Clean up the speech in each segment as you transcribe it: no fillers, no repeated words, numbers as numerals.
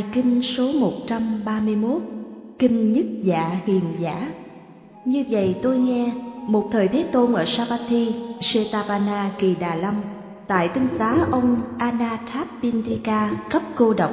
kinh số 131, kinh Nhất Dạ Hiền Giả. Như vậy tôi nghe, một thời Thế Tôn ở Savatthi, Setapana Kỳ Đà Lâm, tại tinh xá ông Anathapindika cấp cô độc.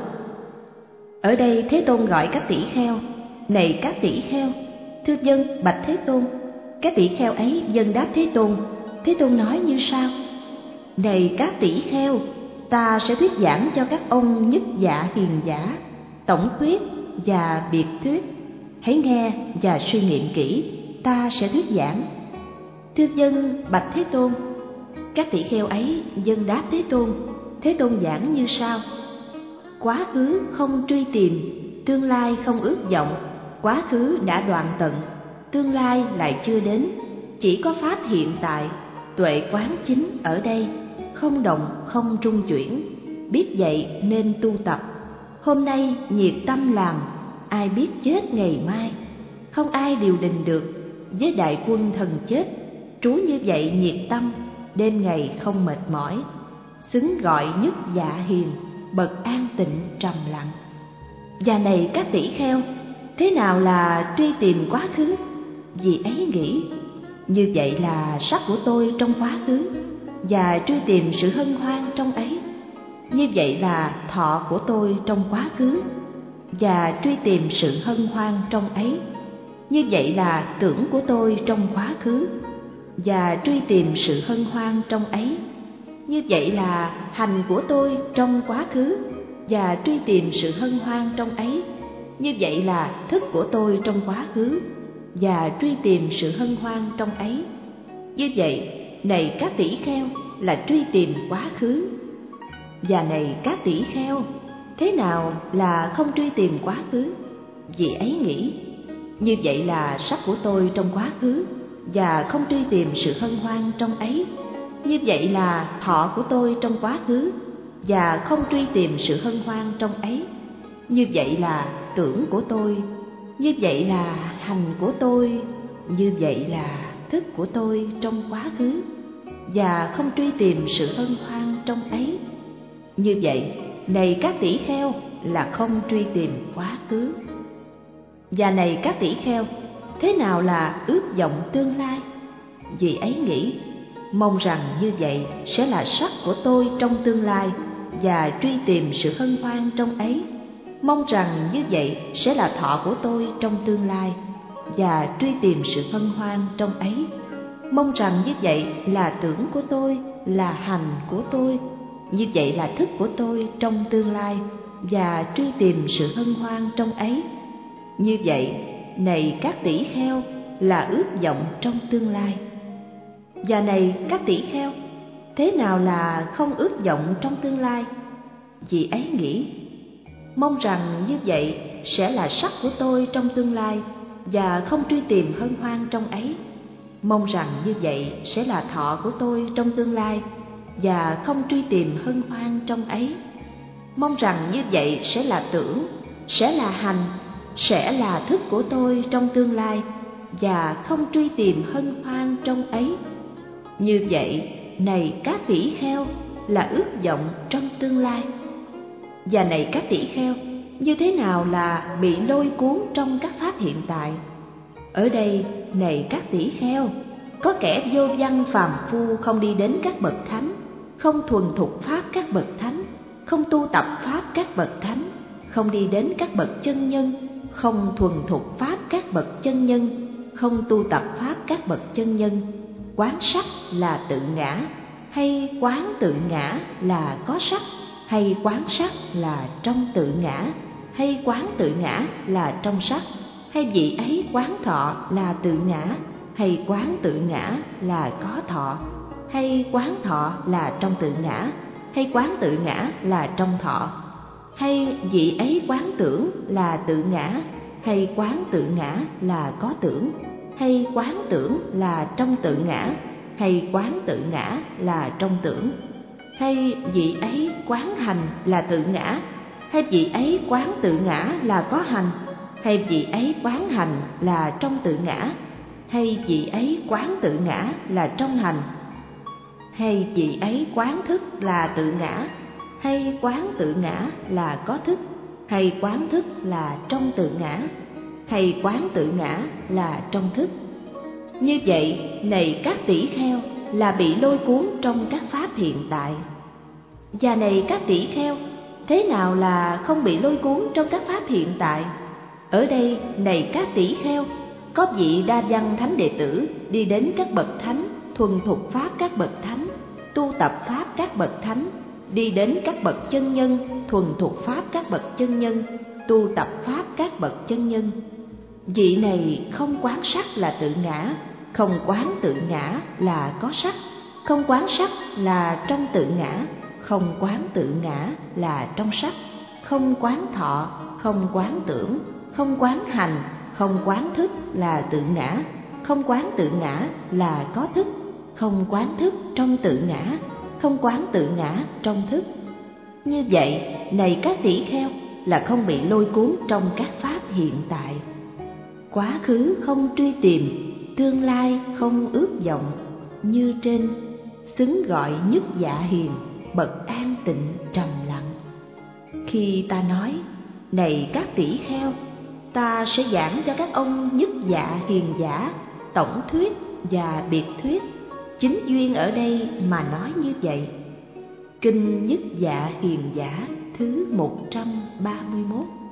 Ở đây Thế Tôn gọi các tỷ kheo: này các tỷ kheo, thưa dân bạch Thế Tôn. Các tỷ kheo ấy dâng đáp Thế Tôn. Thế Tôn nói như sau: này các tỷ kheo, ta sẽ thuyết giảng cho các ông Nhất Dạ Hiền Giả, tổng thuyết và biệt thuyết. Hãy nghe và suy nghiệm kỹ, ta sẽ thuyết giảng. Thưa dân bạch Thế Tôn. Các tỷ kheo ấy dâng đáp Thế Tôn. Thế Tôn giảng như sau: quá khứ không truy tìm, tương lai không ước vọng. Quá khứ đã đoạn tận, tương lai lại chưa đến. Chỉ có pháp hiện tại, tuệ quán chính ở đây, không động không trung chuyển. Biết vậy nên tu tập. Hôm nay nhiệt tâm làm, ai biết chết ngày mai. Không ai điều đình được, với đại quân thần chết. Trú như vậy nhiệt tâm, đêm ngày không mệt mỏi. Xứng gọi Nhất Dạ Hiền, bậc an tịnh trầm lặng. Và này các tỷ kheo, thế nào là truy tìm quá khứ? Vì ấy nghĩ, như vậy là sắc của tôi trong quá khứ, và truy tìm sự hân hoan trong ấy. Như vậy là thọ của tôi trong quá khứ, và truy tìm sự hân hoan trong ấy. Như vậy là tưởng của tôi trong quá khứ, và truy tìm sự hân hoan trong ấy. Như vậy là hành của tôi trong quá khứ, và truy tìm sự hân hoan trong ấy. Như vậy là thức của tôi trong quá khứ, và truy tìm sự hân hoan trong ấy. Như vậy, này các tỷ kheo, là truy tìm quá khứ. Và này các tỷ kheo, thế nào là không truy tìm quá khứ? Vì ấy nghĩ, như vậy là sắc của tôi trong quá khứ, và không truy tìm sự hân hoan trong ấy. Như vậy là thọ của tôi trong quá khứ, và không truy tìm sự hân hoan trong ấy. Như vậy là tưởng của tôi. Như vậy là hành của tôi. Như vậy là thức của tôi trong quá khứ, và không truy tìm sự hân hoan trong ấy. Như vậy, này các tỷ kheo, là không truy tìm quá khứ. Và này các tỷ kheo, thế nào là ước vọng tương lai? Vì ấy nghĩ, mong rằng như vậy sẽ là sắc của tôi trong tương lai, và truy tìm sự hân hoan trong ấy. Mong rằng như vậy sẽ là thọ của tôi trong tương lai, và truy tìm sự hân hoan trong ấy. Mong rằng như vậy là tưởng của tôi, là hành của tôi. Như vậy là thức của tôi trong tương lai, và truy tìm sự hân hoan trong ấy. Như vậy, này các tỷ kheo, là ước vọng trong tương lai. Và này các tỷ kheo, thế nào là không ước vọng trong tương lai? Vì ấy nghĩ, mong rằng như vậy sẽ là sắc của tôi trong tương lai, và không truy tìm hân hoan trong ấy. Mong rằng như vậy sẽ là thọ của tôi trong tương lai, và không truy tìm hân hoan trong ấy. Mong rằng như vậy sẽ là tưởng, sẽ là hành, sẽ là thức của tôi trong tương lai, và không truy tìm hân hoan trong ấy. Như vậy, này các tỷ kheo, là ước vọng trong tương lai. Và này các tỷ kheo, như thế nào là bị lôi cuốn trong các pháp hiện tại? Ở đây, này các tỷ kheo, có kẻ vô văn phàm phu không đi đến các bậc thánh, không thuần thục pháp các bậc thánh, không tu tập pháp các bậc thánh, không đi đến các bậc chân nhân, không thuần thục pháp các bậc chân nhân, không tu tập pháp các bậc chân nhân. Quán sắc là tự ngã, hay quán tự ngã là có sắc, hay quán sắc là trong tự ngã, hay quán tự ngã là trong sắc, hay vị ấy quán thọ là tự ngã, hay quán tự ngã là có thọ, hay quán thọ là trong tự ngã, hay quán tự ngã là trong thọ, hay vị ấy quán tưởng là tự ngã, hay quán tự ngã là có tưởng, hay quán tưởng là trong tự ngã, hay quán tự ngã là trong tưởng, hay vị ấy quán hành là tự ngã, hay vị ấy quán tự ngã là có hành, hay vị ấy quán hành là trong tự ngã, hay vị ấy quán tự ngã là trong hành, hay vị ấy quán thức là tự ngã, hay quán tự ngã là có thức, hay quán thức là trong tự ngã, hay quán tự ngã là trong thức? Như vậy, này các tỷ kheo, là bị lôi cuốn trong các pháp hiện tại. Và này các tỷ kheo, thế nào là không bị lôi cuốn trong các pháp hiện tại? Ở đây, này các tỷ kheo, có vị đa văn thánh đệ tử đi đến các bậc thánh, thuần thục pháp các bậc thánh, tu tập pháp các bậc thánh, đi đến các bậc chân nhân, thuần thục pháp các bậc chân nhân, tu tập pháp các bậc chân nhân. Vị này không quán sắc là tự ngã, không quán tự ngã là có sắc, không quán sắc là trong tự ngã, không quán tự ngã là trong sắc, không quán thọ, không quán tưởng, không quán hành, không quán thức là tự ngã, không quán tự ngã là có thức, không quán thức trong tự ngã, không quán tự ngã trong thức. Như vậy, này các tỷ kheo, là không bị lôi cuốn trong các pháp hiện tại. Quá khứ không truy tìm, tương lai không ước vọng, như trên xứng gọi nhất dạ hiền, bậc an tịnh trầm lặng. Khi ta nói, này các tỷ kheo, ta sẽ giảng cho các ông nhất dạ hiền giả, tổng thuyết và biệt thuyết. Chính duyên ở đây mà nói như vậy. Kinh Nhất Dạ Hiền Giả thứ 131.